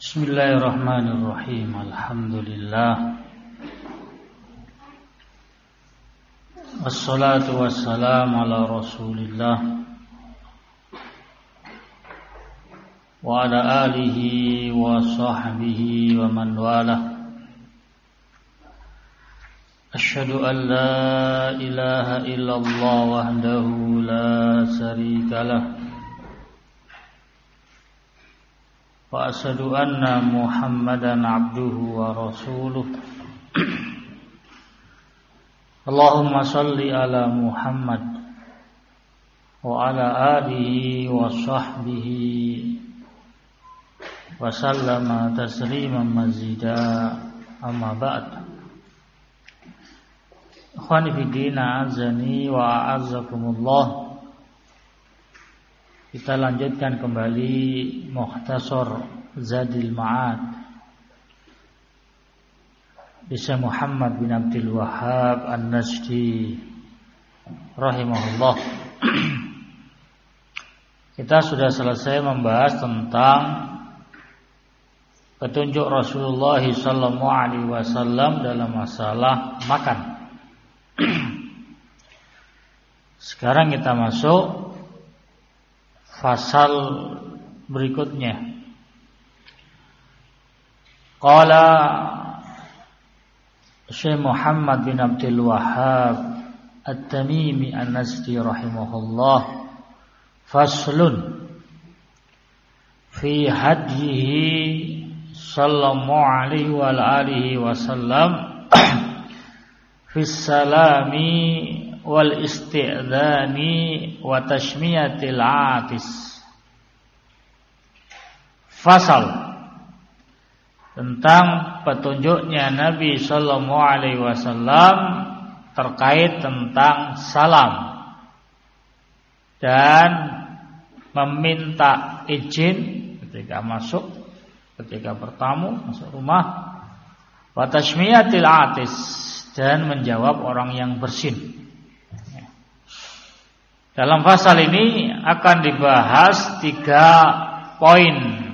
Bismillahirrahmanirrahim. Alhamdulillah. Wassalatu wassalamu ala Rasulillah wa ala alihi wa sahbihi wa man walah. Asyhadu an la ilaha illallah wahdahu la syarikalah wa asyhadu anna Muhammadan abduhu wa rasuluh. Allahumma salli ala Muhammad wa ala alihi wa sahbihi wa sallama tasliman mazida, amma ba'd. Ikhwani fi din, a'azzani wa a'azzakumullah. Kita lanjutkan kembali Mukhtasar Zadil Ma'ad Bisa Muhammad bin Abdul Wahhab An-Najdi rahimahullah. Kita sudah selesai membahas tentang petunjuk Rasulullah sallallahu alaihi wasallam dalam masalah makan. Sekarang kita masuk fasal berikutnya. Qala Syekh Muhammad bin Abdul Wahhab At-Tamimi An-Najdi rahimahullah, faslun fi hadyihi sallallahu alaihi wa alihi wasallam fi salami wal isti'dzani wa tashmiyatil atis. Fasal tentang petunjuknya Nabi sallallahu alaihi wasallam terkait tentang salam dan meminta izin ketika masuk, ketika bertamu masuk rumah, wa tashmiyatil atis, dan menjawab orang yang bersin. Dalam fasal ini akan dibahas 3 poin,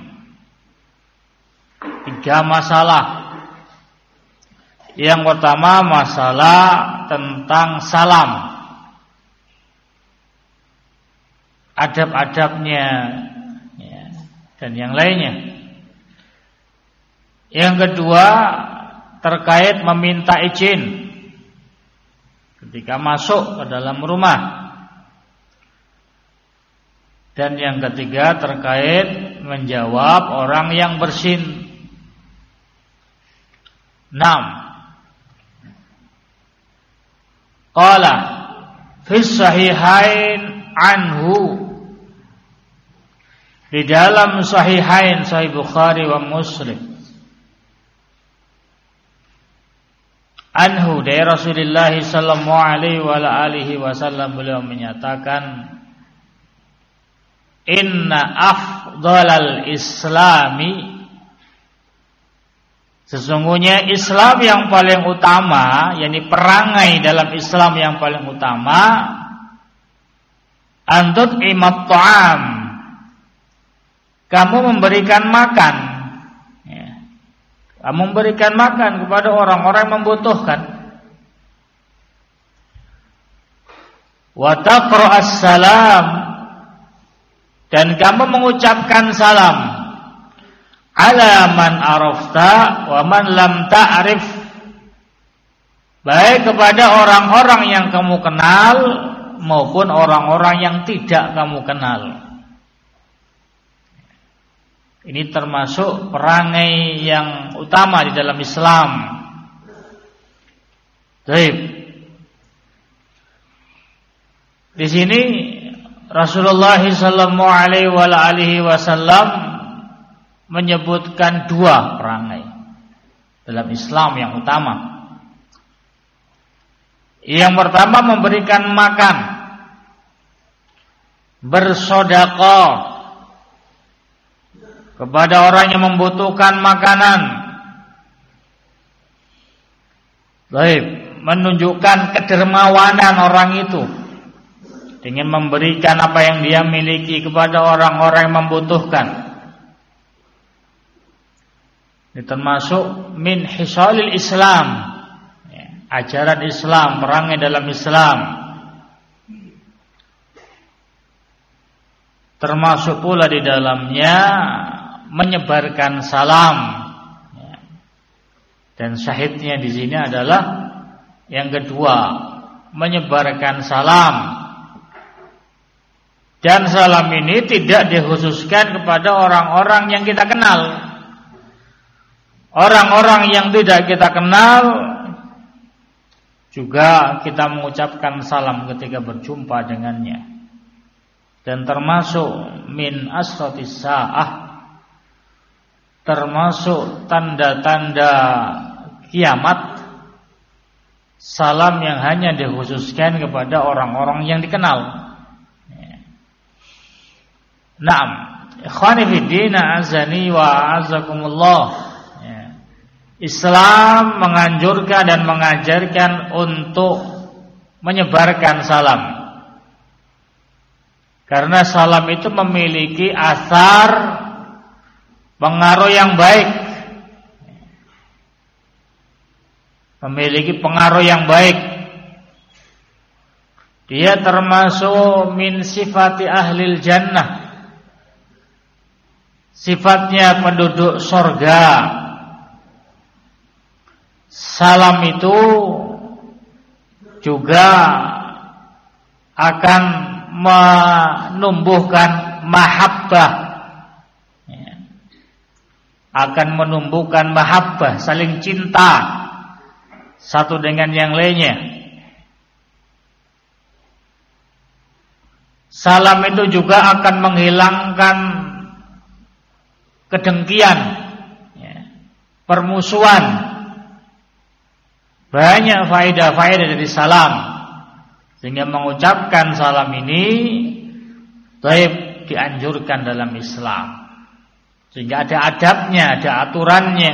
3 masalah. Yang pertama masalah tentang salam, adab-adabnya dan yang lainnya. Yang kedua terkait meminta izin ketika masuk ke dalam rumah. Dan yang ketiga terkait menjawab orang yang bersin. 6. Qala fi sahihain anhu, di dalam sahihain, Sahih Bukhari wa Muslim, anhu, dari Rasulullah sallallahu alaihi wa alihi wasallam, beliau menyatakan, inna afdhalal islami, sesungguhnya Islam yang paling utama, yakni perangai dalam Islam yang paling utama, antut imat ta'am, kamu memberikan makan, kamu memberikan makan kepada orang-orang yang membutuhkan, wa taqra'as salam, dan kamu mengucapkan salam, ala man arafta wa man lam ta'rif, baik kepada orang-orang yang kamu kenal maupun orang-orang yang tidak kamu kenal. Ini termasuk perangai yang utama di dalam Islam. Baik. Di sini Rasulullah sallallahu alaihi wasallam menyebutkan 2 perangai dalam Islam yang utama. Yang pertama memberikan makan, bersedekah kepada orang yang membutuhkan makanan. Baik, menunjukkan kedermawanan orang itu dengan memberikan apa yang dia miliki kepada orang-orang yang membutuhkan. Ini termasuk min hisalil Islam, ajaran Islam, perangai dalam Islam. Termasuk pula di dalamnya menyebarkan salam. Dan syahidnya di sini adalah yang kedua, menyebarkan salam. Dan salam ini tidak dikhususkan kepada orang-orang yang kita kenal. Orang-orang yang tidak kita kenal juga kita mengucapkan salam ketika berjumpa dengannya. Dan termasuk min asratis sa'ah, termasuk tanda-tanda kiamat, salam yang hanya dikhususkan kepada orang-orang yang dikenal. Naam, ikhwani fiddin, azani wa azakumullah. Islam menganjurkan dan mengajarkan untuk menyebarkan salam. Karena salam itu memiliki asar pengaruh yang baik. Memiliki pengaruh yang baik. Dia termasuk min sifati ahlil jannah. Sifatnya penduduk surga. Salam itu juga akan menumbuhkan mahabbah, akan menumbuhkan mahabbah, saling cinta satu dengan yang lainnya. Salam itu juga akan menghilangkan kedengkian, permusuhan. Banyak faedah-faedah dari salam. Sehingga mengucapkan salam ini baik dianjurkan dalam Islam. Sehingga ada adabnya, ada aturannya.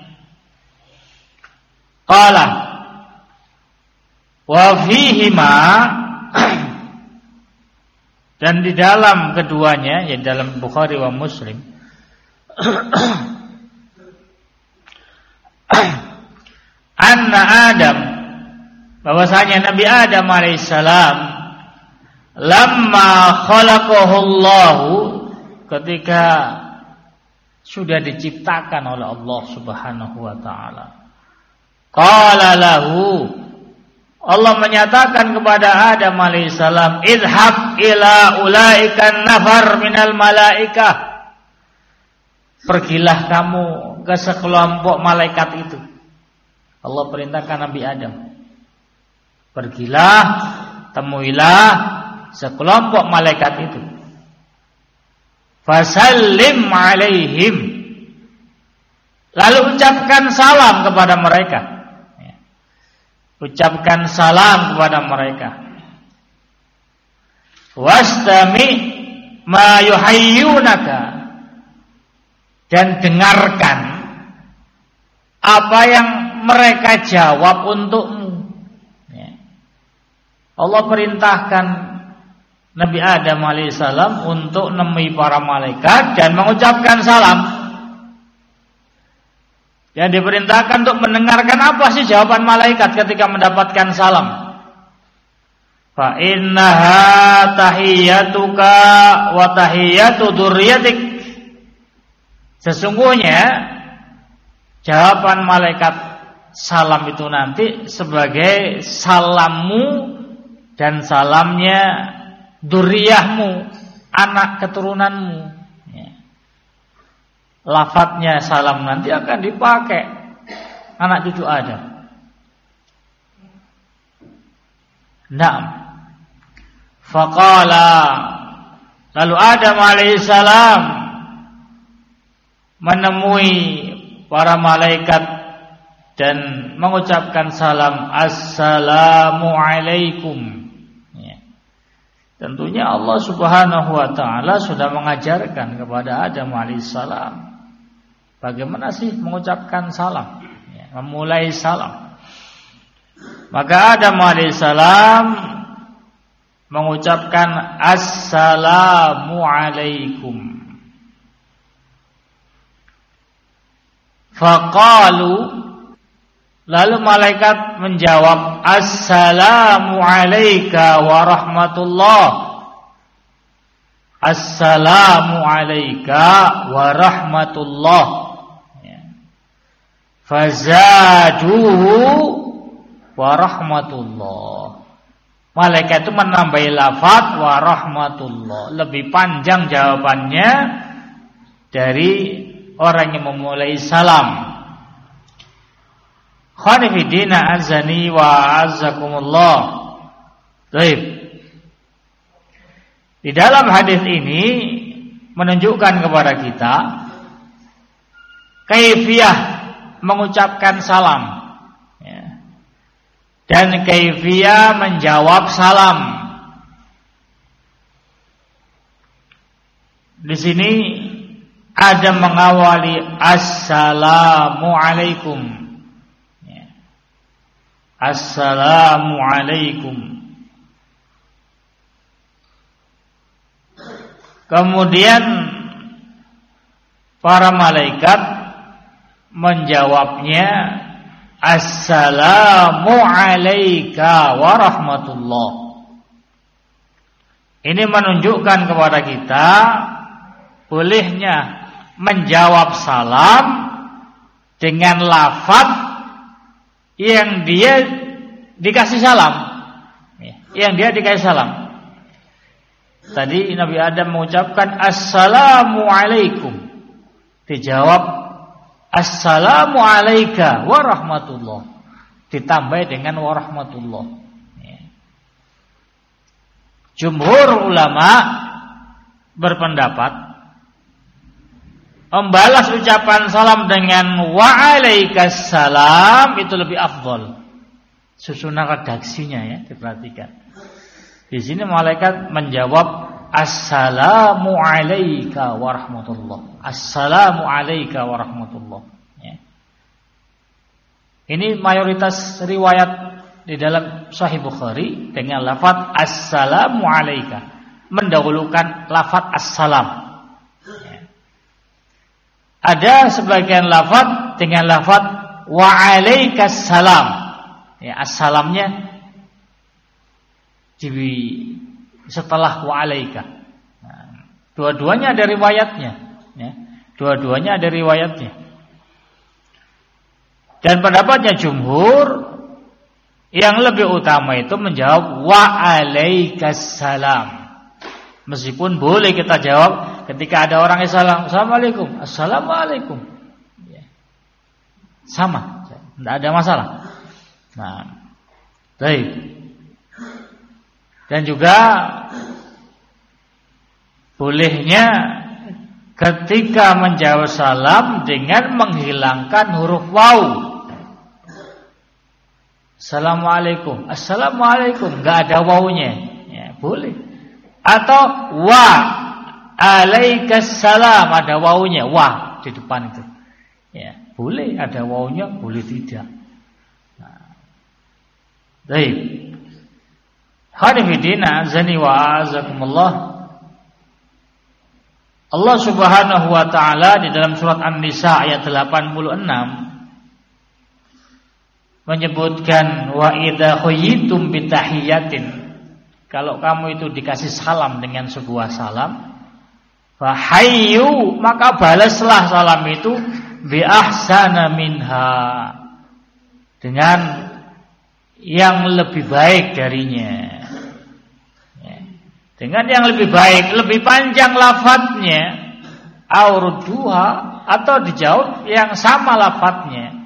Qala wa fihima, dan di dalam keduanya, ya dalam Bukhari wa Muslim, anna Adam, bahwasanya Nabi Adam alaihissalam, lamma khalaqahu Allah, ketika sudah diciptakan oleh Allah Subhanahu wa taala, qala lahu, Allah menyatakan kepada Adam alaihissalam, idhab ila ulaikan nafar minal malaikah, pergilah kamu ke sekelompok malaikat itu. Allah perintahkan Nabi Adam, pergilah, temuilah sekelompok malaikat itu. Fasallim alaihim, lalu ucapkan salam kepada mereka. Ucapkan salam kepada mereka. Wastami ma yuhayyunaka, dan dengarkan apa yang mereka jawab untukmu. Allah perintahkan Nabi Adam alaihissalam untuk menemui para malaikat dan mengucapkan salam. Dan diperintahkan untuk mendengarkan apa sih jawaban malaikat ketika mendapatkan salam. Fa innaha tahiyyatuka wa tahiyyatu dzurriyyatik. Sesungguhnya jawaban malaikat salam itu nanti sebagai salammu dan salamnya dzurriyyahmu, anak keturunanmu. Lafadznya salam nanti akan dipakai anak cucu Adam. Naam. Faqala, lalu Adam alaihissalam menemui para malaikat dan mengucapkan salam, assalamu alaikum. Tentunya Allah Subhanahu wa taala sudah mengajarkan kepada Adam alaihissalam bagaimana sih mengucapkan salam, memulai salam. Maka Adam alaihissalam mengucapkan assalamu alaikum. Faqalu, lalu malaikat menjawab, Assalamu alayka wa rahmatullah. Assalamu alayka wa rahmatullah. Fazaduhu wa rahmatullah. Malaikat itu menambahi lafaz wa rahmatullah. Lebih panjang jawabannya dari orang yang memulai salam. Khanifidina azani wa azzakumullah. Baik. Di dalam hadis ini menunjukkan kepada kita kaifiyah mengucapkan salam, ya, dan kaifiyah menjawab salam. Di sini ada mengawali assalamu alaikum, ya. Assalamu alaikum. Kemudian para malaikat menjawabnya assalamu alayka wa rahmatullah. Ini menunjukkan kepada kita bolehnya menjawab salam dengan lafaz yang dia dikasih salam, yang dia dikasih salam. Tadi Nabi Adam mengucapkan assalamu alaikum, dijawab assalamu alayka wa rahmatullah, ditambah dengan wa rahmatullah. Jumhur ulama berpendapat membalas ucapan salam dengan wa alaikas salam itu lebih afdol. Susunan redaksinya ya, diperhatikan. Di sini malaikat menjawab assalamu alayka wa rahmatullah. Assalamu alayka wa rahmatullah. Ya. Ini mayoritas riwayat di dalam Sahih Bukhari dengan lafaz assalamu alayka, mendahulukan lafaz assalam. Ya. Ada sebagian lafaz dengan lafaz wa alaikas salam. Ya, assalamnya setelah wa alaika. Nah, dua-duanya ada riwayatnya, ya. Dua-duanya ada riwayatnya. Dan pendapatnya jumhur yang lebih utama itu menjawab wa alaikas salam. Meskipun boleh kita jawab ketika ada orang yang salam, assalamualaikum, assalamualaikum. Ya. Sama, tidak ada masalah. Nah, baik. Dan juga bolehnya ketika menjawab salam dengan menghilangkan huruf waw. Assalamualaikum, assalamualaikum, enggak ada wawnya, ya, boleh. Atau wa alaikas salam, ada wawnya, wa di depan itu. Ya, boleh ada wawnya, boleh tidak. Nah, baik. Hadifidina azani wa azakumullah. Allah Subhanahu wa taala di dalam surat An-Nisa ayat 86 menyebutkan wa idza khuyyitum bitahiyatin, kalau kamu itu dikasih salam dengan sebuah salam, fa hayyu, maka balaslah salam itu bi ahsana minha, dengan yang lebih baik darinya. Dengan yang lebih baik, lebih panjang lafadznya, auruduha, atau dijawab yang sama lafadznya.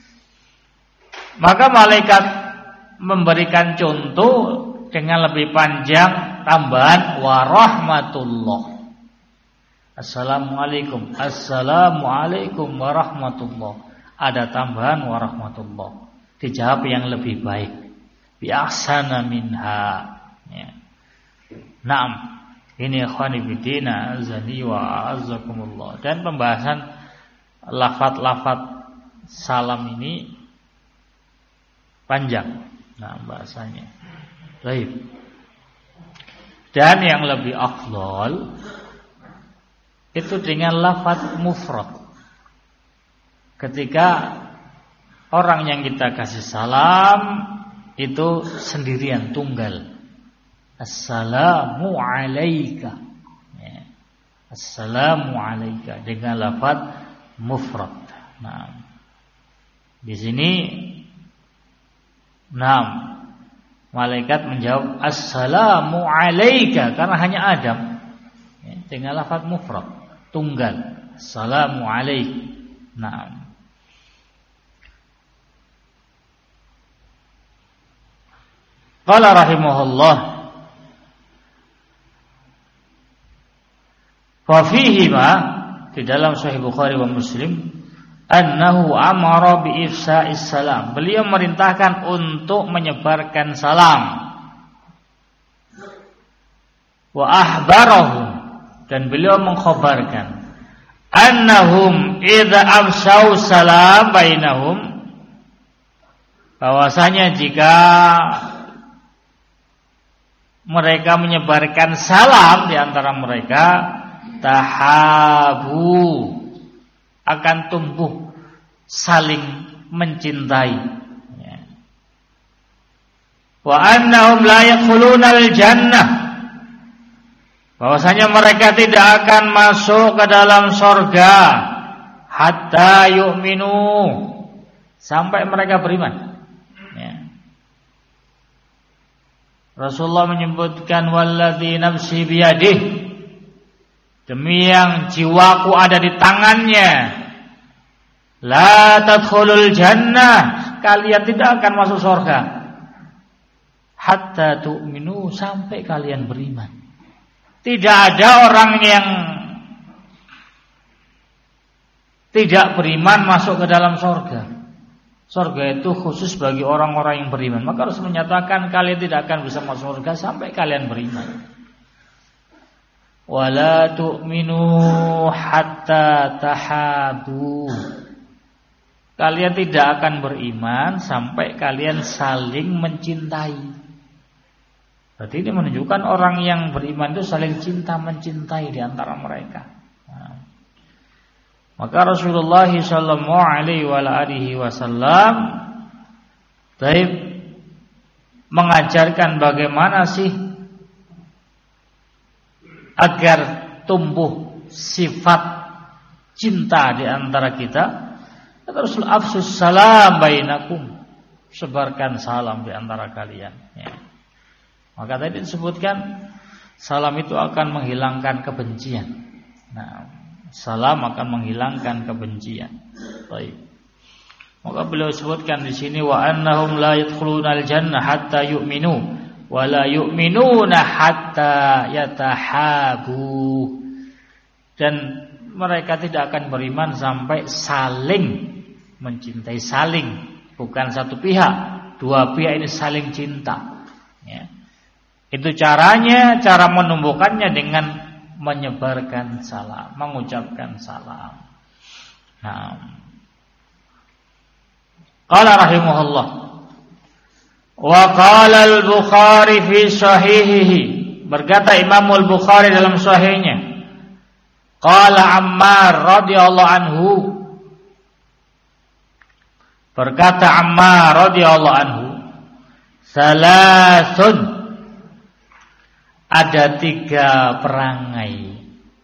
Maka malaikat memberikan contoh dengan lebih panjang tambahan wa rahmatullah. Assalamualaikum, assalamualaikum wa rahmatullah. Ada tambahan wa rahmatullah, dijawab yang lebih baik, bi ahsana minha. Ya. Naam, ini ikhwani fillah azani wa azzakumullah. Dan pembahasan lafaz-lafaz salam ini panjang. Nah, bahasanya. Baik. Dan yang lebih afdal itu dengan lafaz mufrad. ketika orang yang kita kasih salam itu sendirian, tunggal. Assalamu alayka. Ya. Assalamu alayka dengan lafaz mufrad. Nah, di sini malaikat menjawab assalamu alayka karena hanya Adam. Ya, dengan lafaz mufrad, tunggal. Assalamu alayka. Nah, qala rahimahullah fa fihi ma di dalam Sahih Bukhari wa Muslim annahu amara bi ifsa'is salam. Beliau merintahkan untuk menyebarkan salam. Wa ahbarahum, dan beliau mengkhabarkan annahum idza afsau salam bainahum, bahwasanya jika mereka menyebarkan salam di antara mereka, tahabu, akan tumbuh saling mencintai. Wa annahum la yadkhuluna al-jannah, bahwasanya mereka tidak akan masuk ke dalam surga hatta yu'minu, sampai mereka beriman. Rasulullah menyebutkan walladzi nafsi biyadih, demi yang jiwaku ada di tangannya, la tadkhulul jannah, kalian tidak akan masuk surga hatta tu'minu, sampai kalian beriman. Tidak ada orang yang tidak beriman masuk ke dalam surga. Surga itu khusus bagi orang-orang yang beriman. Maka harus menyatakan kalian tidak akan bisa masuk surga sampai kalian beriman. Wala tu'minu hatta tahabu, kalian tidak akan beriman sampai kalian saling mencintai. Berarti ini menunjukkan orang yang beriman itu saling cinta mencintai di antara mereka. Maka Rasulullah sallallahu alaihi wasallam mengajarkan bagaimana sih agar tumbuh sifat cinta di antara kita. Rasul afsus salam bainakum, sebarkan salam di antara kalian. Ya. Maka tadi disebutkan salam itu akan menghilangkan kebencian. Nah, salam akan menghilangkan kebencian. Baik. Maka beliau sebutkan di sini wa annahum la yadkhulunal jannah hatta yu'minu wa la yu'minuna hatta yatahabu. Dan mereka tidak akan beriman sampai saling mencintai, saling, bukan satu pihak, dua pihak ini saling cinta. Ya. Itu caranya, cara menumbuhkannya dengan menyebarkan salam, mengucapkan salam. Nah, qala rahimahullah wa qala al-Bukhari fi sahihihi, berkata Imam al-Bukhari dalam sahihnya, qala Ammar radhiyallahu anhu, berkata Ammar radhiyallahu anhu, salasun, ada 3 perangai,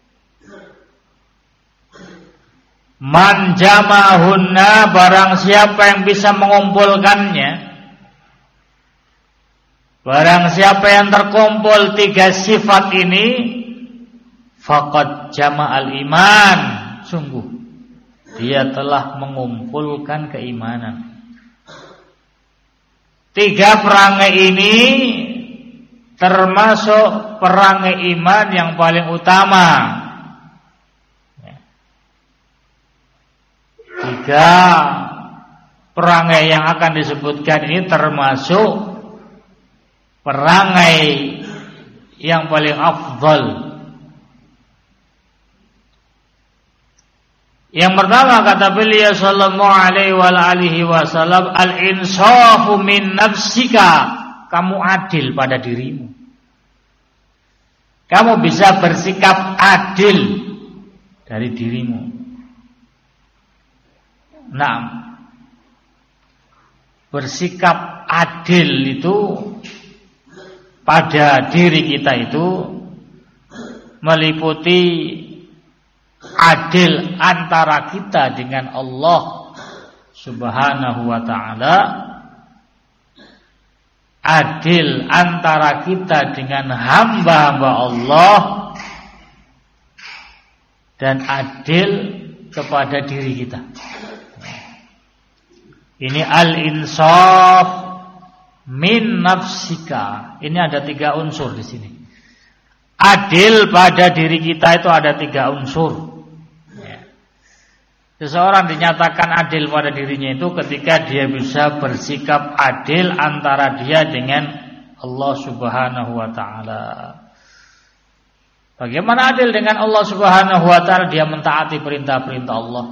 man jama'ahunna, barang siapa yang bisa mengumpulkannya, barang siapa yang terkumpul 3 sifat ini, faqad jama'al iman, sungguh dia telah mengumpulkan keimanan. 3 perangai ini termasuk perangai iman yang paling utama. 3 perangai yang akan disebutkan ini termasuk perangai yang paling afdal. Yang pertama kata beliau sallallahu alaihi wasallam, al-insafu min nafsika, kamu adil pada dirimu. Kamu bisa bersikap adil dari dirimu. bersikap adil itu pada diri kita itu meliputi adil antara kita dengan Allah Subhanahu wa ta'ala, adil antara kita dengan hamba-hamba Allah, dan adil kepada diri kita. Ini al-insaf min nafsika. Ini ada 3 unsur di sini. Adil pada diri kita itu ada 3 unsur. Seseorang dinyatakan adil pada dirinya itu ketika dia bisa bersikap adil antara dia dengan Allah Subhanahu wa ta'ala. Bagaimana adil dengan Allah Subhanahu wa ta'ala? Dia mentaati perintah-perintah Allah,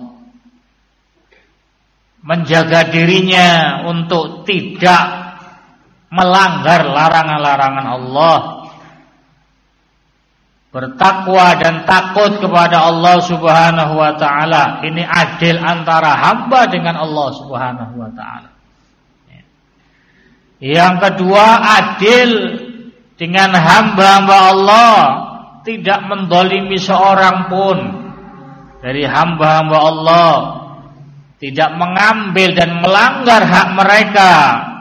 menjaga dirinya untuk tidak melanggar larangan-larangan Allah, bertakwa dan takut kepada Allah Subhanahu wa ta'ala. Ini adil antara hamba dengan Allah Subhanahu wa ta'ala. Yang kedua, adil dengan hamba-hamba Allah, tidak mendolimi seorang pun dari hamba-hamba Allah, tidak mengambil dan melanggar hak mereka.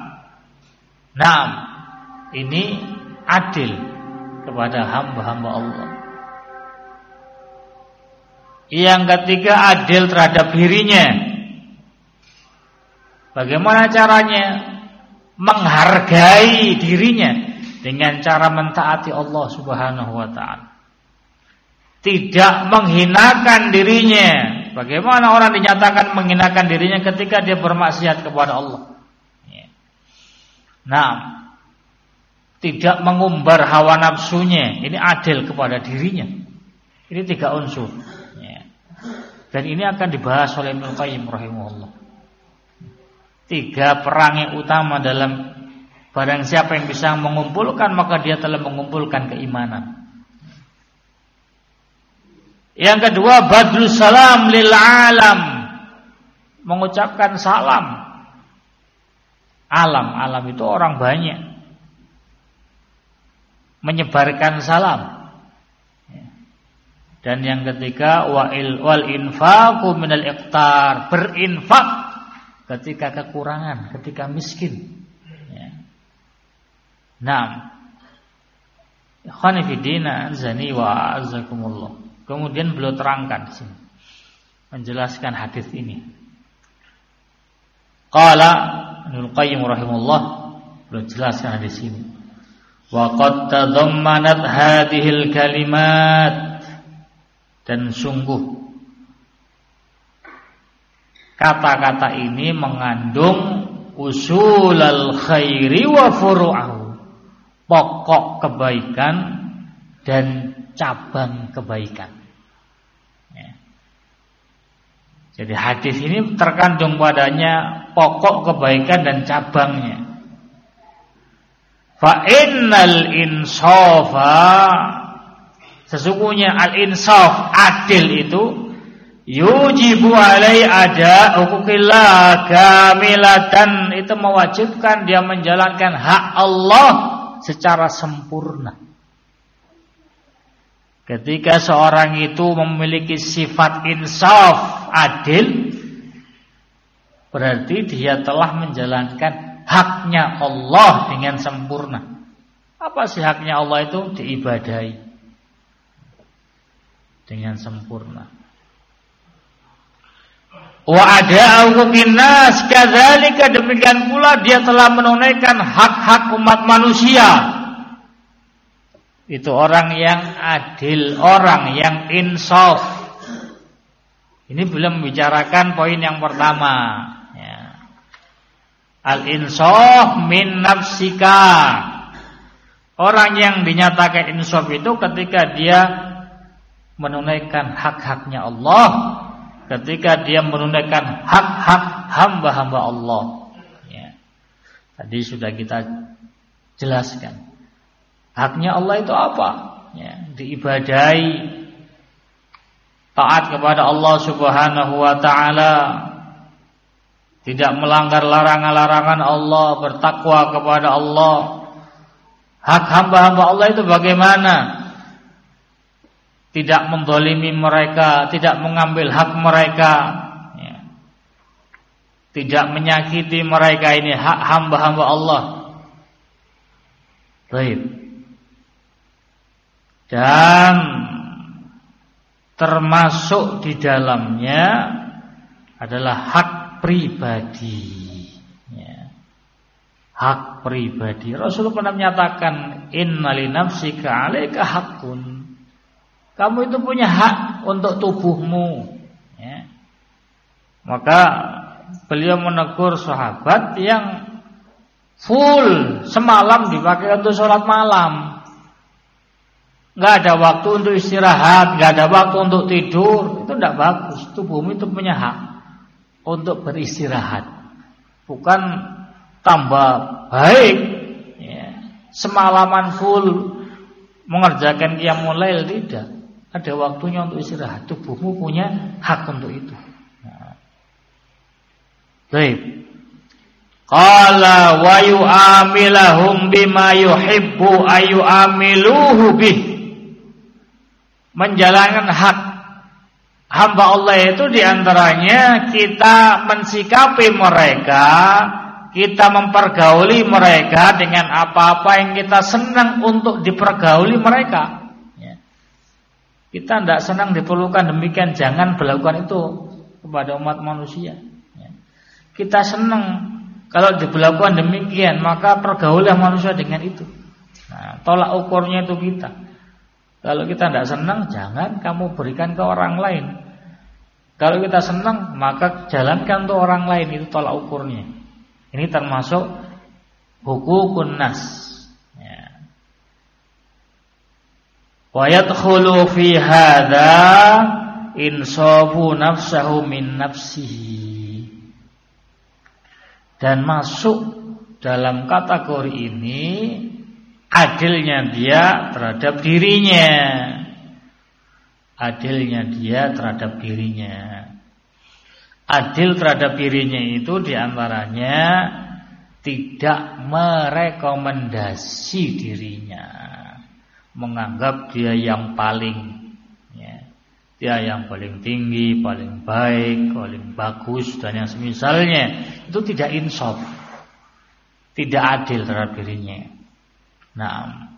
Ini adil kepada hamba-hamba Allah. Yang ketiga, adil terhadap dirinya. Bagaimana caranya? Menghargai dirinya dengan cara mentaati Allah Subhanahu wa ta'ala, tidak menghinakan dirinya. Bagaimana orang dinyatakan menghinakan dirinya ketika dia bermaksiat kepada Allah? Tidak mengumbar hawa nafsunya. Ini adil kepada dirinya. Ini 3 unsur. Dan ini akan dibahas oleh Ibnu Qayyim rahimahullah. 3 perangai utama dalam barang siapa yang bisa mengumpulkan, maka dia telah mengumpulkan keimanan. Yang kedua, badrus salam lil alam, mengucapkan salam. Alam itu orang banyak, menyebarkan salam. Dan yang ketiga, wal infaqu minal iqtar, berinfak ketika kekurangan, ketika miskin. Ikhwani fi din, azani wa azakumullah. Kemudian beliau terangkan di sini, menjelaskan hadis ini. Qala Ibnu Qayyim rahimahullah, beliau jelaskan hadis ini. Wa qad tadammanat hadhil kalimat, dan sungguh kata-kata ini mengandung usulal khairi wa furu'ahu, pokok kebaikan dan cabang kebaikan. Jadi hadis ini terkandung padanya pokok kebaikan dan cabangnya. Fa innal insafa, sesungguhnya al-insaf, adil itu, yujibu alai ada hukukillah kamilatan, itu mewajibkan dia menjalankan hak Allah secara sempurna. Ketika seorang itu memiliki sifat insaf, adil, berarti dia telah menjalankan haknya Allah dengan sempurna. Apa sih haknya Allah itu? Diibadahi dengan sempurna. Wa ada hukumin nas, kadzalika, demikian pula dia telah menunaikan hak-hak umat manusia. Itu orang yang adil, orang yang insaf. Ini belum membicarakan poin yang pertama, ya. Al-insaf min nafsika. Orang yang dinyatakan insaf itu ketika dia menunaikan hak-haknya Allah, ketika dia menunaikan hak-hak hamba-hamba Allah, ya. Tadi sudah kita jelaskan. Haknya Allah itu apa? Ya, diibadahi, taat kepada Allah Subhanahu wa ta'ala, tidak melanggar larangan-larangan Allah, bertakwa kepada Allah. Hak hamba-hamba Allah itu bagaimana? Tidak menzalimi mereka, tidak mengambil hak mereka, ya. Tidak menyakiti mereka, ini hak hamba-hamba Allah. Baik. Dan termasuk di dalamnya adalah hak pribadi, ya. Hak pribadi. Rasulullah pernah menyatakan, inna li nafsika 'alaika haqqun. Kamu itu punya hak untuk tubuhmu, ya. Maka beliau menegur sahabat yang full semalam dipakai untuk sholat malam, nggak ada waktu untuk istirahat, nggak ada waktu untuk tidur. Itu tidak bagus. Tubuhmu itu punya hak untuk beristirahat, bukan tambah baik, ya. Semalaman full mengerjakan qiyamul lail, tidak. Ada waktunya untuk istirahat. Tubuhmu punya hak untuk itu. Baik. Qala wa yu'amilahum bima yuhibbu ayyu'amiluhu bih. Menjalankan hak hamba Allah itu diantaranya kita mensikapi mereka, kita mempergauli mereka dengan apa-apa yang kita senang untuk dipergauli mereka. Kita tidak senang diperlukan demikian, jangan berlakukan itu kepada umat manusia. Kita senang kalau diberlakukan demikian, maka pergaulah manusia dengan itu. Nah, tolak ukurnya itu kita. Kalau kita tidak senang, jangan kamu berikan ke orang lain. Kalau kita senang, maka jalankan untuk orang lain, itu tolak ukurnya. Ini termasuk hukukun nas. Wa yadkhulu fi hadza insafu nafsahu min nafsihi. Dan masuk dalam kategori ini adilnya dia terhadap dirinya. Adilnya dia terhadap dirinya. Adil terhadap dirinya itu diantaranya tidak merekomendasi dirinya, menganggap dia yang paling, ya, dia yang paling tinggi, paling baik, paling bagus dan yang semisalnya. Itu tidak insaf, tidak adil terhadap dirinya. Nah,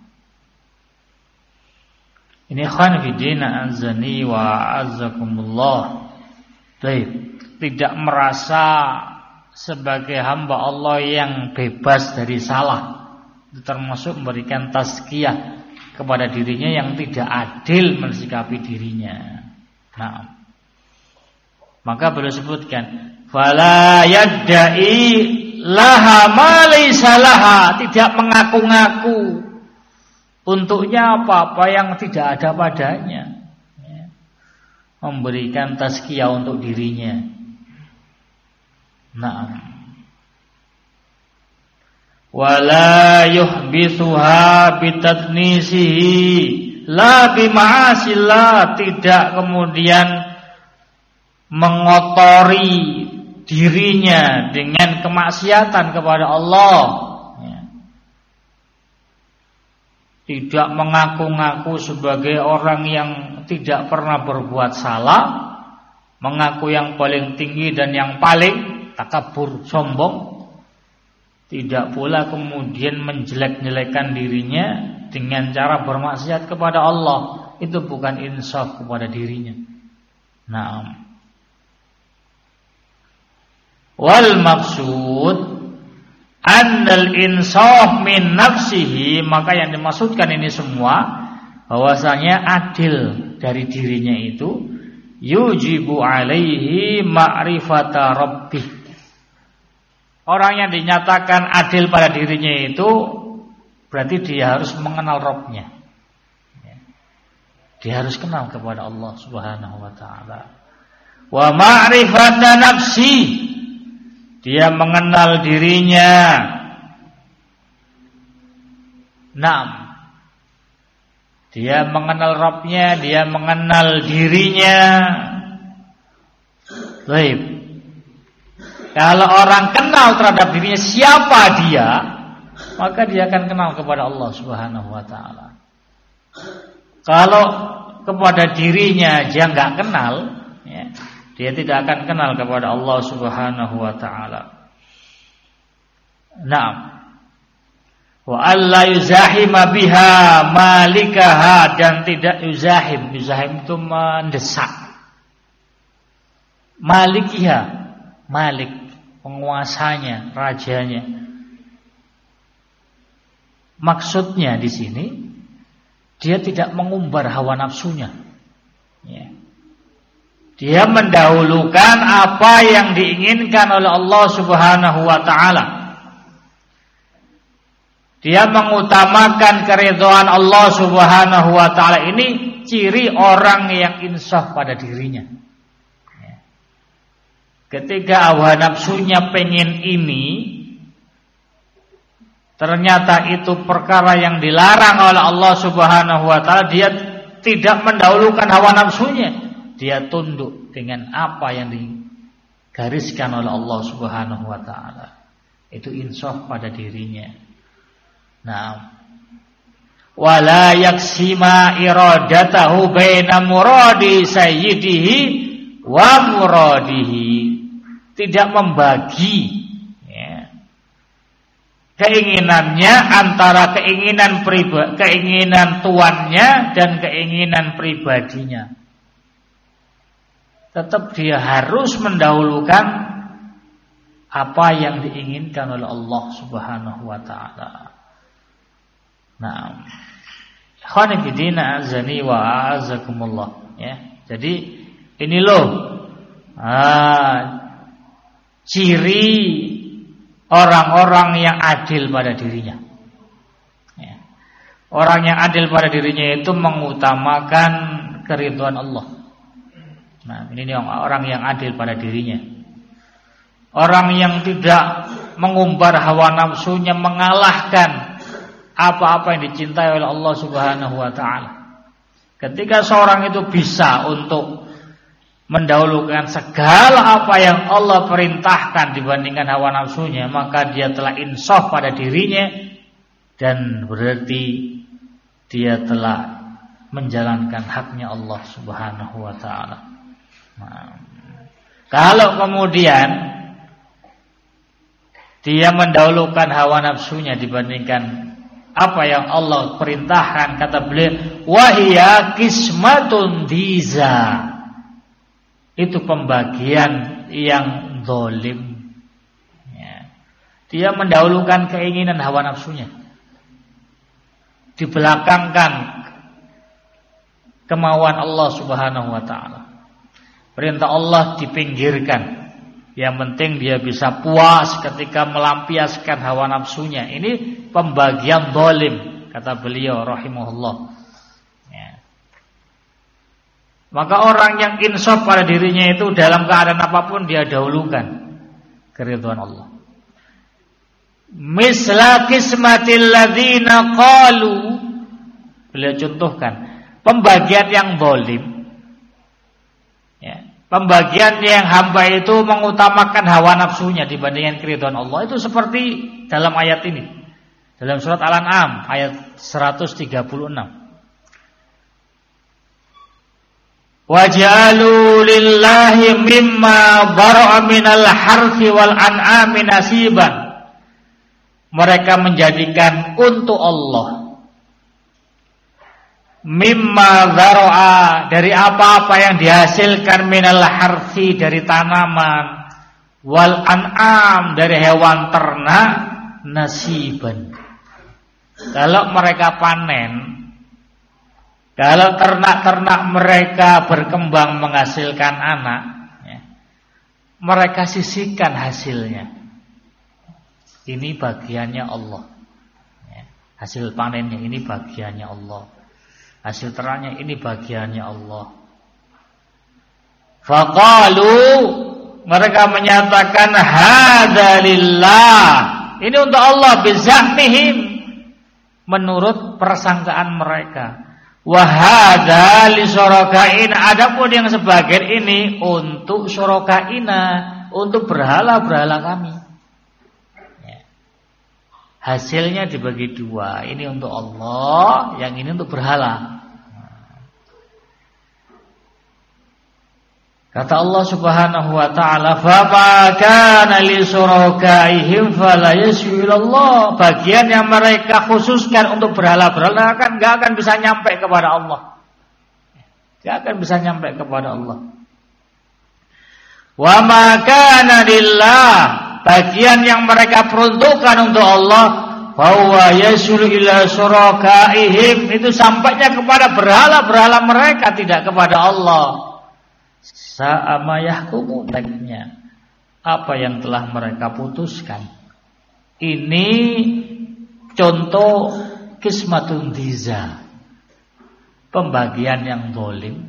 ini khan fidina azani wa azzakumullah. Tidak merasa sebagai hamba Allah yang bebas dari salah. Itu termasuk memberikan tazkiyah kepada dirinya yang tidak adil mensikapi dirinya. Nah, maka beliau sebutkan, fala yadda'i laha ma laysa laha, tidak mengaku-ngaku untuknya apa-apa yang tidak ada padanya, ya. Memberikan tazkiyah untuk dirinya. Nah, wala yuhbisuha bitatnisihi la bima'asillah, tidak kemudian mengotori dirinya dengan kemaksiatan kepada Allah, ya. Tidak mengaku-ngaku sebagai orang yang tidak pernah berbuat salah, mengaku yang paling tinggi dan yang paling takabur, sombong. Tidak pula kemudian menjelek-jelekan dirinya dengan cara bermaksiat kepada Allah. Itu bukan insaf kepada dirinya. Nah, wal maksud annal insaf min nafsihi, maka yang dimaksudkan ini semua bahwasanya adil dari dirinya itu yujibu alaihi ma'rifata rabbih. Orang yang dinyatakan adil pada dirinya itu berarti dia harus mengenal Rabb-nya. Dia harus kenal kepada Allah Subhanahu wa taala. Wa ma'rifata nafsi, dia mengenal dirinya. Naam. Dia mengenal Rabb-nya, dia mengenal dirinya. Baik. Kalau orang kenal terhadap dirinya siapa dia, maka dia akan kenal kepada Allah Subhanahu wa taala. Kalau kepada dirinya dia enggak kenal, ya, dia tidak akan kenal kepada Allah Subhanahu wa taala. Naam. Wa alla yuzahima biha malikaha, dan tidak yuzahim. Yuzahim itu mendesak. Malikiha, malik, penguasanya, rajanya. Maksudnya di sini dia tidak mengumbar hawa nafsunya. Ya. Dia mendahulukan apa yang diinginkan oleh Allah Subhanahu wa taala. Dia mengutamakan keridhaan Allah Subhanahu wa taala. Ini ciri orang yang insaf pada dirinya. Ya. Ketika hawa nafsunya pengen ini, ternyata itu perkara yang dilarang oleh Allah Subhanahu wa taala, dia tidak mendahulukan hawa nafsunya. Dia tunduk dengan apa yang digariskan oleh Allah Subhanahu wa taala. Itu insaf pada dirinya. Nah, wala yaksima iradatahu baina muradi sayyidihi wa muradihi. Tidak membagi keinginannya antara keinginan tuannya dan keinginan pribadinya. Tetap dia harus mendahulukan apa yang diinginkan oleh Allah Subhanahu wa taala. Nah, ikhwan fillah azani wa a'azakumullah, ya. Jadi ini loh ciri orang-orang yang adil pada dirinya. Ya. Orang yang adil pada dirinya itu mengutamakan keridhaan Allah. Nah, ini orang yang adil pada dirinya. Orang yang tidak mengumbar hawa nafsunya, mengalahkan apa-apa yang dicintai oleh Allah Subhanahu wa taala. Ketika seorang itu bisa untuk mendahulukan segala apa yang Allah perintahkan dibandingkan hawa nafsunya, maka dia telah insaf pada dirinya, dan berarti dia telah menjalankan haknya Allah Subhanahu wa taala. Nah, kalau kemudian dia mendahulukan hawa nafsunya dibandingkan apa yang Allah perintahkan, kata beliau, wahia kismatun diza, itu pembagian yang zalim. Ya. Dia mendahulukan keinginan hawa nafsunya, dibelakangkan kemauan Allah Subhanahu wa taala. Perintah Allah dipinggirkan. Yang penting dia bisa puas ketika melampiaskan hawa nafsunya. Ini pembagian zalim, kata beliau rahimahullah. Ya. Maka orang yang insaf pada dirinya itu dalam keadaan apapun dia dahulukan keridhaan Allah. Misla qismatil ladzina qalu, beliau contohkan pembagian yang zalim. Ya. Pembagian yang hamba itu mengutamakan hawa nafsunya dibandingkan keridhaan Allah, itu seperti dalam ayat ini. Dalam surat Al-An'am ayat 136. Waj'alu lillahi mimma dhara'a minal harthi wal an'ami nasiban. Mereka menjadikan untuk Allah mimma dzara'a, dari apa-apa yang dihasilkan minal harfi, dari tanaman, wal an'am, dari hewan ternak, nasiban. Kalau mereka panen, kalau ternak-ternak mereka berkembang menghasilkan anak, ya, mereka sisihkan hasilnya. Ini bagiannya Allah, ya, hasil panennya ini bagiannya Allah. Hasil ternaknya ini bagiannya Allah. Faqalu, mereka menyatakan hadza lillah, ini untuk Allah, bizamihim, menurut persangkaan mereka. Wa hadza li syurakaina, adapun yang sebagian ini untuk syurakaina, untuk berhala-berhala kami. Ya. Hasilnya dibagi dua. Ini untuk Allah, yang ini untuk berhala. Kata Allah Subhanahu wa taala, "Fama kana li syurakaihim fala yas'ilullah." Bagian yang mereka khususkan untuk berhala-berhala kan enggak akan bisa nyampe kepada Allah. Enggak akan bisa nyampe kepada Allah. Wa ma kana lillah, bagian yang mereka peruntukkan untuk Allah, bahwa yasul ila syurakaihim, itu sampainya kepada berhala-berhala mereka, tidak kepada Allah. Sa'ama yahkumu, teksnya apa yang telah mereka putuskan. Ini contoh kismatun diza, pembagian yang zalim.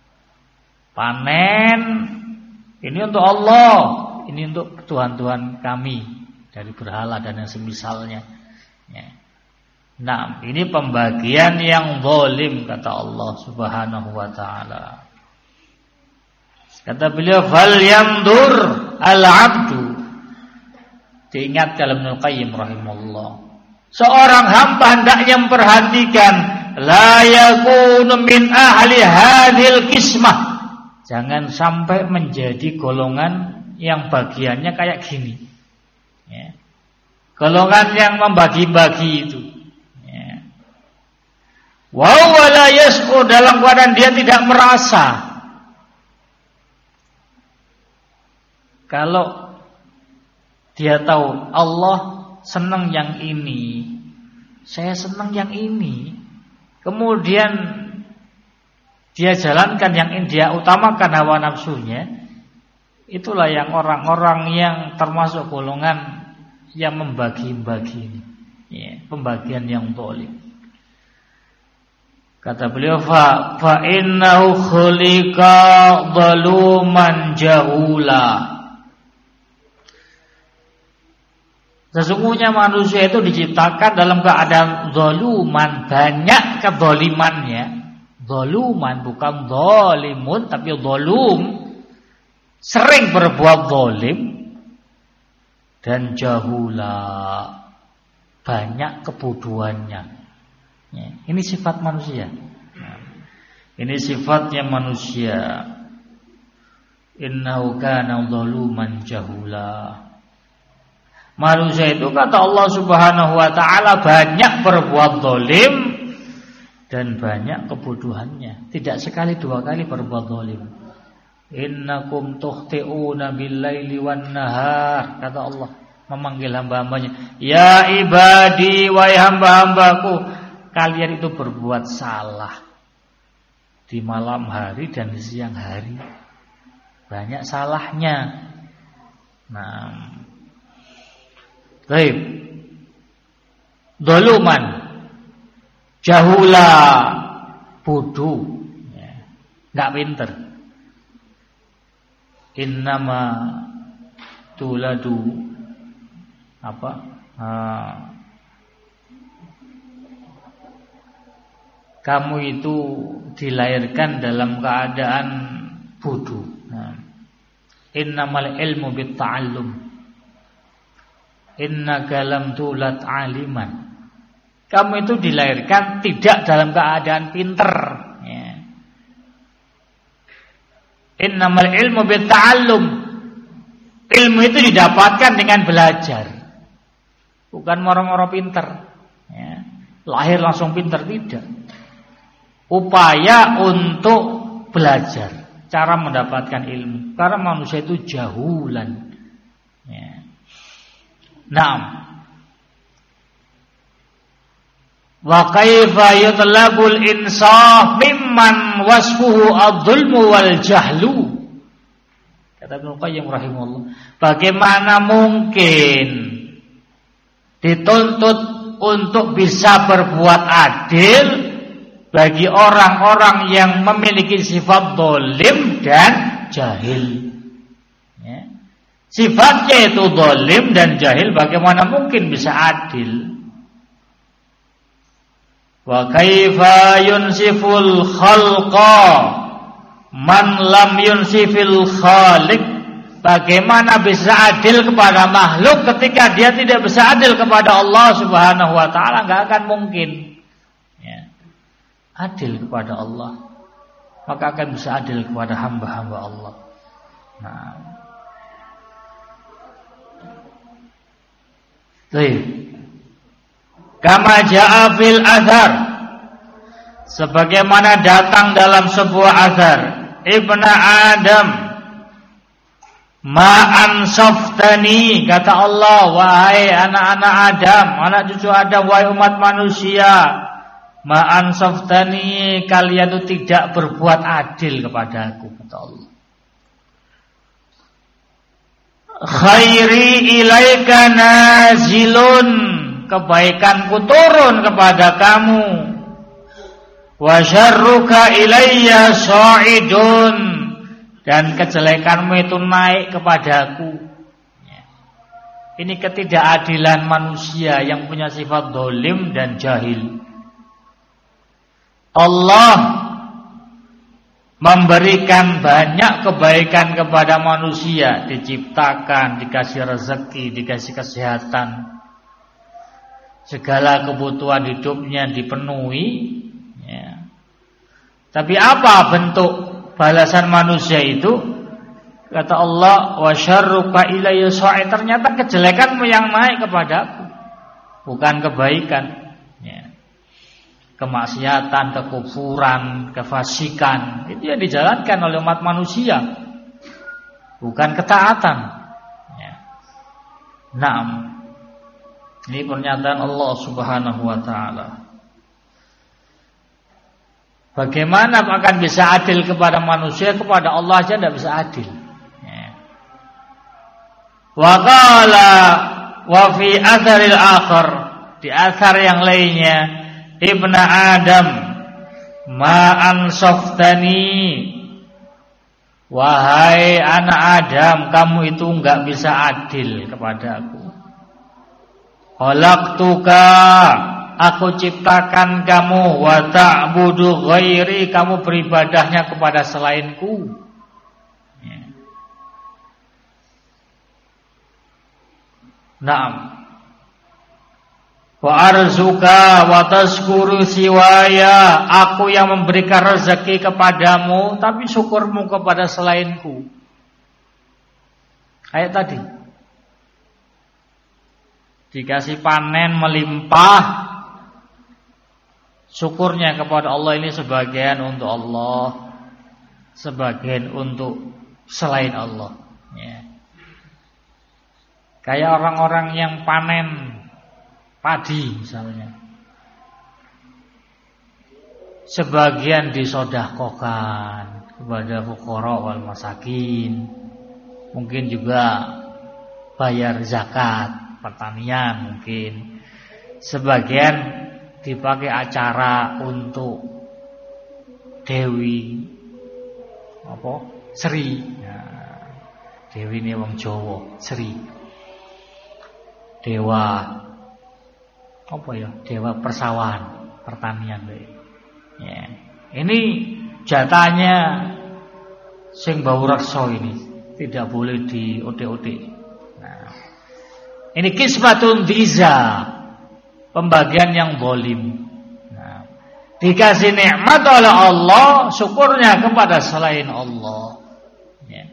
Panen ini untuk Allah, ini untuk tuhan-tuhan kami dari berhala dan yang semisalnya. Ya. Nah, ini pembagian yang zalim, kata Allah Subhanahu wa taala. Kata beliau, fal yandur al-abdu. Diingat dalam Ibnu Qayyim rahimahullah. Seorang hamba hendaknya memperhatikan, la yakunu min ahli hadhil qismah. Jangan sampai menjadi golongan yang bagiannya kayak gini. Ya. Golongan yang membagi-bagi itu. Ya. Wa la yas'u, dalam keadaan dia tidak merasa. Kalau dia tahu Allah senang yang ini, saya senang yang ini, kemudian dia jalankan yang ini, dia utamakan hawa nafsunya, itulah yang orang-orang yang termasuk golongan yang membagi-bagi ini, ya, pembagian yang zalim. Kata beliau, fa innahu khuliqa zaluman jahula. Sesungguhnya manusia itu diciptakan dalam keadaan zaluman, banyak kezalimannya. Zaluman bukan zalimun, tapi zalum, sering berbuat zalim, dan jahula, banyak kebodohannya. Ya, ini sifat manusia. Ini sifatnya manusia. Innahu kana zaluman jahula. Manusia itu, kata Allah Subhanahu wa taala, banyak berbuat zalim dan banyak kebodohannya. Tidak sekali dua kali berbuat zalim. Innakum tukhti'una bil-laili wan-nahar, kata Allah memanggil hamba-hambanya. Ya ibadi, wahai hamba-hambaku, kalian itu berbuat salah di malam hari dan di siang hari. Banyak salahnya. Nah, baik. Zaluman, jahula, bodoh, ya, enggak pinter. Innama tuladu apa? Kamu itu dilahirkan dalam keadaan bodoh. Nah, innamal ilmu bitta'allum. Innaka lam tulad aliman. Kamu itu dilahirkan tidak dalam keadaan pinter, ya. Innamal ilmu bitta'allum. Ilmu itu didapatkan dengan belajar, bukan moro-moro pinter, ya. Lahir langsung pinter, tidak. Upaya untuk belajar, cara mendapatkan ilmu. Karena manusia itu jahulan, ya. Naam. Wa kaifa yutlabul insaf mimman wasfuhu adh-dhulmu wal jahlu. Kata Ibnu Qayyim rahimahullah, bagaimana mungkin dituntut untuk bisa berbuat adil bagi orang-orang yang memiliki sifat zalim dan jahil, ya. Sifatnya itu zalim dan jahil, bagaimana mungkin bisa adil? Wa kaifa yunsiful khalqa man lam yunsifil khaliq. bagaimana bisa adil kepada makhluk ketika dia tidak bisa adil kepada Allah Subhanahu wa taala? Enggak akan mungkin. Ya. Adil kepada Allah, maka akan bisa adil kepada hamba-hamba Allah. Nah. Baik. Kama jaa fil athar, sebagaimana datang dalam sebuah athar, Ibnu Adam, ma ansaftani, kata Allah, wahai anak-anak Adam, anak cucu Adam, wahai umat manusia, ma ansaftani, kalian itu tidak berbuat adil kepadaku, kata Allah. Khairi ilaika nazilun, kebaikanku turun kepada kamu. Wa syarruka ilayya sha'idun, dan kejelekanmu itu naik kepadaku. Ini ketidakadilan manusia yang punya sifat zalim dan jahil. Allah memberikan banyak kebaikan kepada manusia, diciptakan, dikasih rezeki, dikasih kesehatan, segala kebutuhan hidupnya dipenuhi, ya. Tapi apa bentuk balasan manusia itu? Kata Allah, wa syarruka ilayya sha'id, ternyata kejelekanmu yang naik kepadaku, bukan kebaikan, ya. Kemaksiatan, kekufuran, kefasikan, itu yang dijalankan oleh umat manusia, bukan ketaatan, ya. Naam. Ini pernyataan Allah Subhanahu wa taala. Bagaimana akan bisa adil kepada manusia, kepada Allah saja tidak bisa adil, ya. Wa qala wa fi atharil akhar, di athar yang lainnya, Ibnu Adam, ma ansaftani, wahai anak Adam, kamu itu enggak bisa adil kepadaku. Khalaqtuka, aku ciptakan kamu, wa ta'budu ghairi, kamu beribadahnya kepada selainku. Ya. Naam. Wa arzuka wa tashkuru siwaya, aku yang memberikan rezeki kepadamu, tapi syukurmu kepada selainku. Ayat tadi, dikasih panen melimpah, syukurnya kepada Allah ini sebagian untuk Allah, sebagian untuk selain Allah, ya. Kayak orang-orang yang panen padi misalnya, sebagian disodaqohkan kepada fuqara wal masakin, mungkin juga bayar zakat pertanian, mungkin sebagian dipakai acara untuk Dewi apa? Sri. Nah, Dewi ini wong Jawa, Sri. Dewa apa ya? Dewa persawahan, pertanian. Ya. Ini jatahnya sing bau reksa ini, tidak boleh di ode-ode. Nah, ini kismatun diza, pembagian yang zalim. Nah, dikasih nikmat oleh Allah, syukurnya kepada selain Allah. Ya.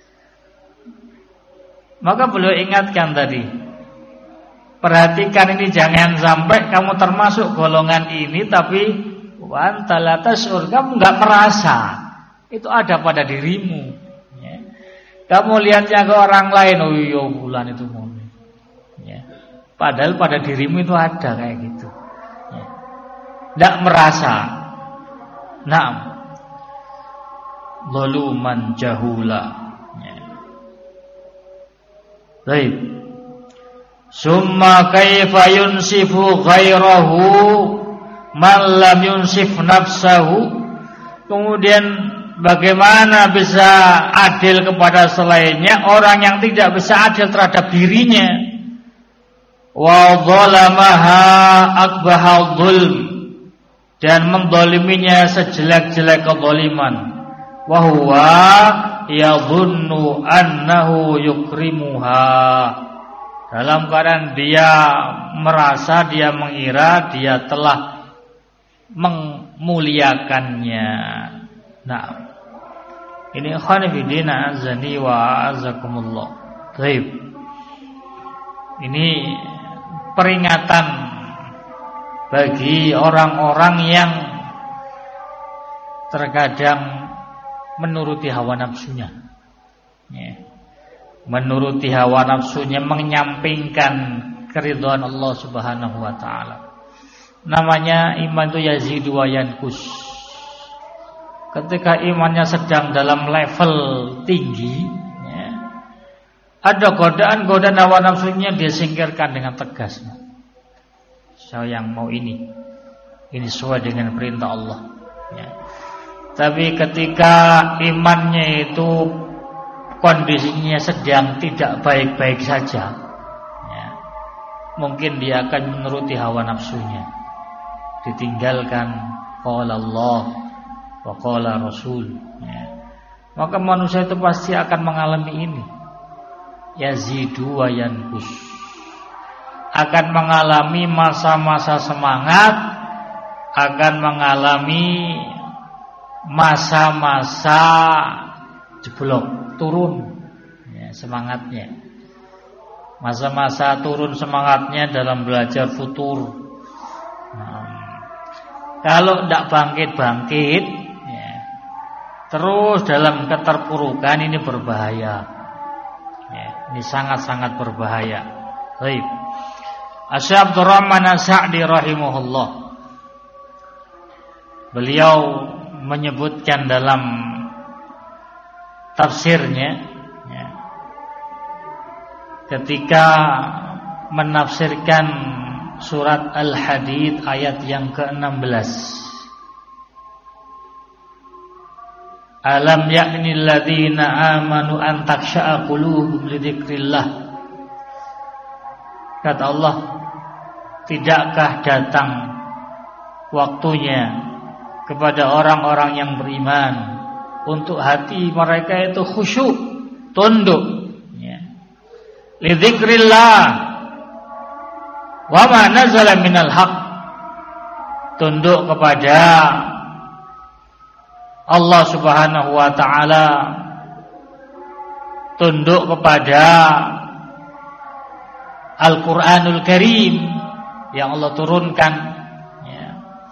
Maka beliau ingatkan tadi, perhatikan ini, jangan sampai kamu termasuk golongan ini, tapi wa anta la tash'ur, kamu enggak merasa itu ada pada dirimu, ya. Kamu lihatnya ke orang lain, oh iya bulan itu mukmin, ya. Padahal pada dirimu itu ada kayak gitu, ya. Enggak merasa. Naam. Zaluman jahula, ya. Baik. Summa kaifa yunsifu ghairahu man lam yunsif nafsahu. Kemudian bagaimana bisa adil kepada selainnya orang yang tidak bisa adil terhadap dirinya. Wa zalamaha akbahal zulm, dan mendoliminya sejelek-jelek kezaliman. Wa huwa yadhunnu annahu yukrimuha, dalam keadaan dia merasa, dia mengira dia telah memuliakannya. Nah, ini ikhwan fillah azani wa azakumullah. Baik. Ini peringatan bagi orang-orang yang terkadang menuruti hawa nafsunya, ya. Menuruti hawa nafsunya, menyampingkan keridhaan Allah Subhanahu wa taala. Namanya iman itu yazidu wa yanqus. Ketika imannya sedang dalam level tinggi, ya, ada godaan-godaan hawa nafsunya dia singkirkan dengan tegas. Saya yang mau ini sesuai dengan perintah Allah, ya. Tapi ketika imannya itu kondisinya sedang tidak baik-baik saja, ya, mungkin dia akan menuruti hawa nafsunya, ditinggalkan qala Allah wa qala Rasul, ya. Maka manusia itu pasti akan mengalami ini, yazidu wa yanqus, akan mengalami masa-masa semangat, akan mengalami masa-masa jeblok, turun, ya, semangatnya. Masa-masa turun semangatnya dalam belajar futur. Kalau tidak bangkit-bangkit, ya, terus dalam keterpurukan, ini berbahaya, ya, ini sangat-sangat berbahaya. Baik. Asy-Syaikh Abdurrahman As-Sa'di rahimahullah, beliau menyebutkan dalam tafsirnya, ya, ketika menafsirkan surat Al-Hadid ayat yang ke-16, alam ya'nil ladzina amanu an takhsha'a qulubuhum li dzikrillah. Kata Allah, tidakkah datang waktunya kepada orang-orang yang beriman untuk hati mereka itu khusyuk, tunduk, ya, li dzikrillah wa ma nazala minal haq, tunduk kepada Allah Subhanahu wa taala, tunduk kepada Al-Qur'anul Karim yang Allah turunkan, ya.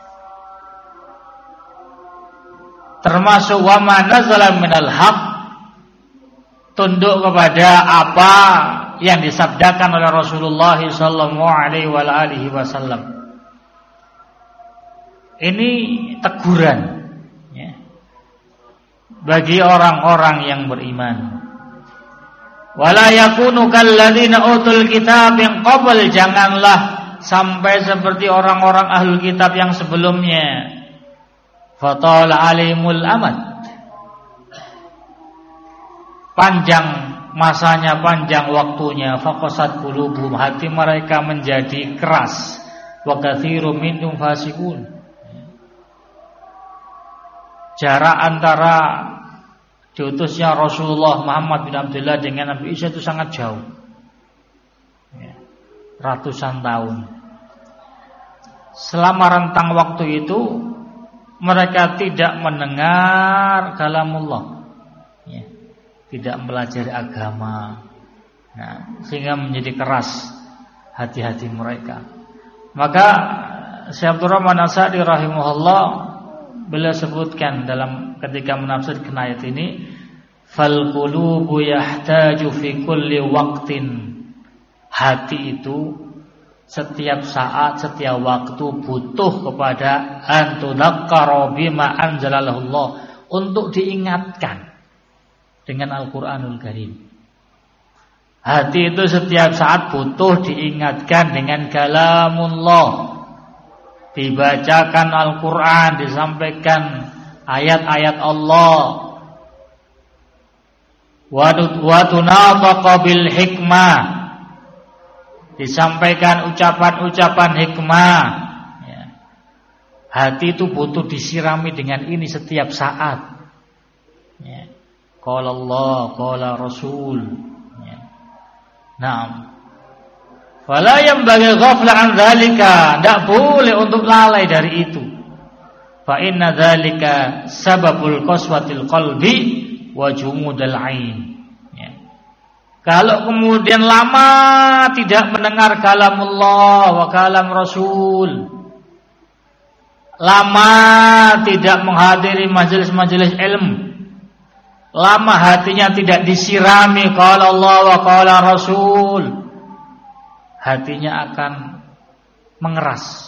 Termasuk wa ma nazala minal haq, tunduk kepada apa yang disabdakan oleh Rasulullah sallallahu alaihi wasallam. Ini teguran, ya, bagi orang-orang yang beriman. Wala yakunu kalladzina utul kitab yang qabl, janganlah sampai seperti orang-orang ahlul kitab yang sebelumnya. Fatala alimul amad, panjang masanya, panjang waktunya. Faqasat qulubuhum, hati mereka menjadi keras. Wa katsirum minhum fasiqun, jarak antara diutusnya Rasulullah Muhammad bin Abdullah dengan Nabi Isa itu sangat jauh, ya, ratusan tahun. Selama rentang waktu itu mereka tidak mendengar kalamullah, ya, tidak mempelajari agama, nah, sehingga menjadi keras hati-hati mereka. Maka Syekh Abdurrahman As-Sa'di rahimahullah, beliau sebutkan dalam ketika menafsirkan ayat ini, fal qulubu yahtaju fi kulli waqtin, hati itu setiap saat, setiap waktu butuh kepada antudzakkara bima anzalallahu, untuk diingatkan dengan Al-Qur'anul Karim. Hati itu setiap saat butuh diingatkan dengan kalamullah, dibacakan Al-Quran, disampaikan ayat-ayat Allah. Wa tunafaqa bil hikmah, disampaikan ucapan-ucapan hikmah, ya. Hati itu butuh disirami dengan ini setiap saat, ya. qala Allah, qala Rasul. Ya. Naam. Fala yanbaghi ghafla an dzalika, tidak boleh untuk lalai dari itu. Fa inna dzalika sababul qaswatil qalbi wa jumudal ain. Ya. Kalau kemudian lama tidak mendengar kalamullah wa kalam Rasul, lama tidak menghadiri majelis-majelis ilmu, lama hatinya tidak disirami qala Allah wa qala Rasul, hatinya akan mengeras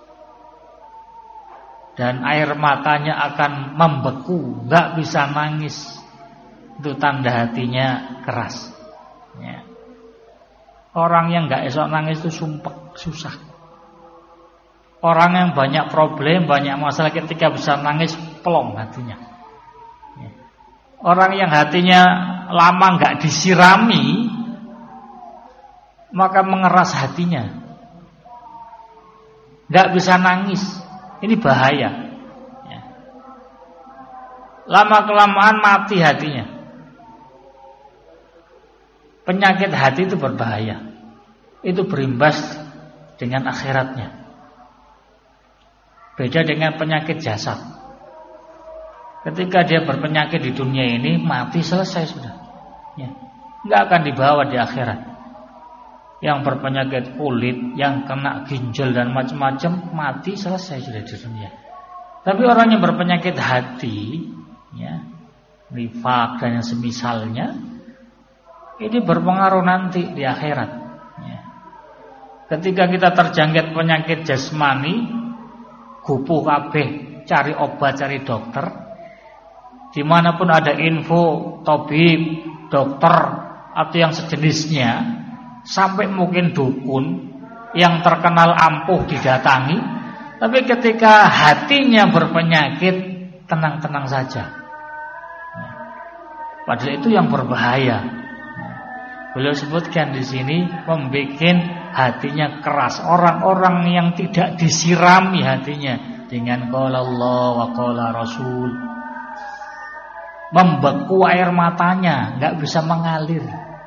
dan air matanya akan membeku, enggak bisa nangis. Itu tanda hatinya keras. Ya. Orang yang enggak esok nangis itu sumpah susah. Orang yang banyak problem, banyak masalah, ketika bisa nangis pelong hatinya. Ya. Orang yang hatinya lama enggak disirami, maka mengeras hatinya, enggak bisa nangis. Ini bahaya. Ya. Lama kelamaan mati hatinya. Penyakit hati itu berbahaya. Itu berimbas dengan akhiratnya. Beda dengan penyakit jasad. Ketika dia berpenyakit di dunia ini, mati selesai sudah. Ya. Nggak akan dibawa di akhirat. Yang berpenyakit kulit, yang kena ginjal dan macam-macam, mati selesai sudah di dunia. Tapi orang yang berpenyakit hati, ya, nifaq dan yang semisalnya, ini berpengaruh nanti di akhirat. Ya. Ketika kita terjangkit penyakit jasmani, gupuh kabeh, cari obat, cari dokter. Dimanapun ada info tabib, dokter atau yang sejenisnya, sampai mungkin dukun yang terkenal ampuh didatangi, tapi ketika hatinya berpenyakit, tenang-tenang saja. Padahal itu yang berbahaya. Beliau sebutkan di sini, membuat hatinya keras. Orang-orang yang tidak disirami hatinya dengan qala Allah wa qala Rasul, membeku air matanya, enggak bisa mengalir.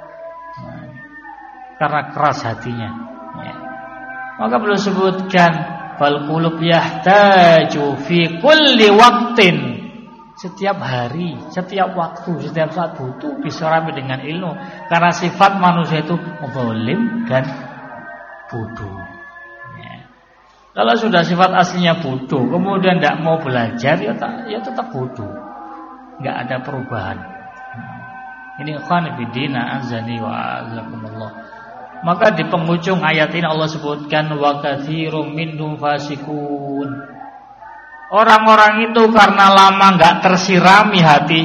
Karena keras hatinya. Ya. Maka beliau sebutkan fal qulub yahtaju fi kulli waqtin, setiap hari, setiap waktu, setiap saat butuh disirami dengan ilmu. Karena sifat manusia itu zalim dan bodoh. Ya. Kalau sudah sifat aslinya bodoh, kemudian tidak mau belajar, ya tetap bodoh. Enggak ada perubahan. Ini ikhwan fillah azani wa azakumullah. Maka di penghujung ayat ini Allah sebutkan wa katsirum minhum fasikun. Orang-orang itu karena lama enggak tersirami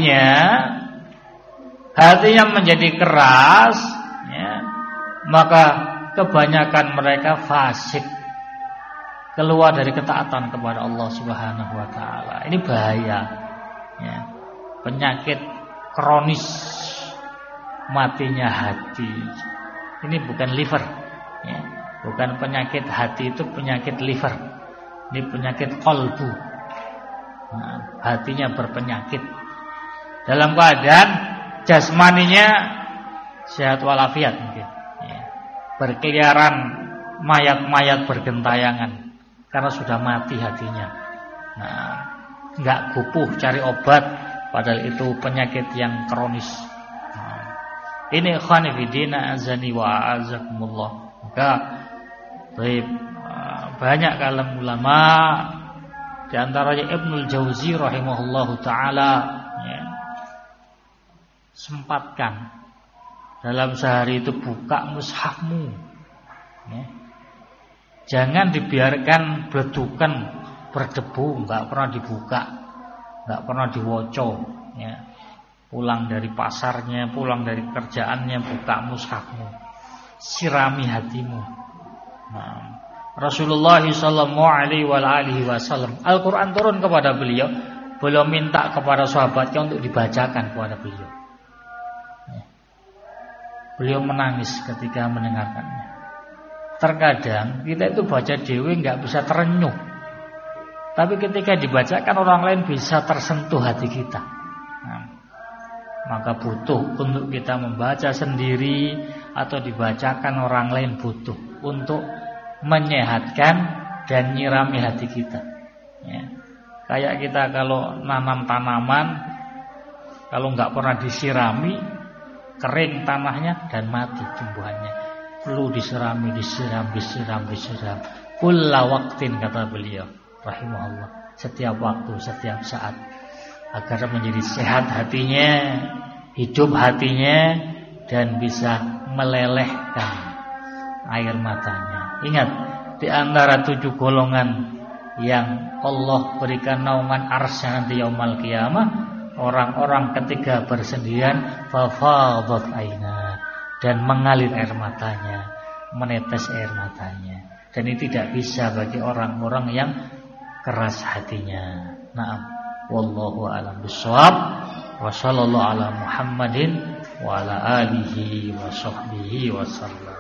hatinya menjadi keras, ya, maka kebanyakan mereka fasik, keluar dari ketaatan kepada Allah Subhanahu wa taala. Ini bahaya. Ya. Penyakit kronis matinya hati. Ini bukan liver, ya. Bukan penyakit hati, itu penyakit liver. Ini penyakit qalbu. Nah, hatinya berpenyakit. Dalam keadaan jasmaninya sehat walafiat mungkin. Ya. Berkeliaran mayat-mayat bergentayangan karena sudah mati hatinya. Nah, enggak gupuh cari obat, padahal itu penyakit yang kronis. Ini ikhwan fillah azani wa azakumullah. Maka banyak kalam ulama, di antaranya Ibnul Jauzi rahimahullahu taala, ya, sempatkan dalam sehari itu buka mushafmu, ya. Jangan dibiarkan bledukan berdebu, enggak pernah dibuka, enggak pernah diwoco, ya. Pulang dari pasarnya, pulang dari kerjaannya, buka mushafmu, sirami hatimu. Nah, Rasulullah sallallahu alaihi wasallam, Al-Quran turun kepada beliau, beliau minta kepada sahabatnya untuk dibacakan kepada beliau. Beliau menangis ketika mendengarkannya. Terkadang kita itu baca dewe nggak bisa terenyuh, tapi ketika dibacakan orang lain bisa tersentuh hati kita. Nah, maka butuh untuk kita membaca sendiri atau dibacakan orang lain, butuh untuk menyehatkan dan nyirami hati kita. Ya. Kayak kita kalau nanam tanaman, kalau nggak pernah disirami, kering tanahnya dan mati tumbuhannya. Perlu disiram. Kulla waqtin, kata beliau rahimahullah, setiap waktu, setiap saat, agar menjadi sehat hatinya, hidup hatinya, dan bisa melelehkan air matanya. Ingat, di antara 7 golongan yang Allah berikan naungan arsy nanti yaumul qiyamah, orang-orang ketika bersendirian fafadat aina, dan mengalir air matanya, menetes air matanya. Dan ini tidak bisa bagi orang-orang yang keras hatinya. Naam, wallahu a'lam bishawab. Wa sallallahu ala Muhammadin wa ala alihi wa sahbihi wa sallam.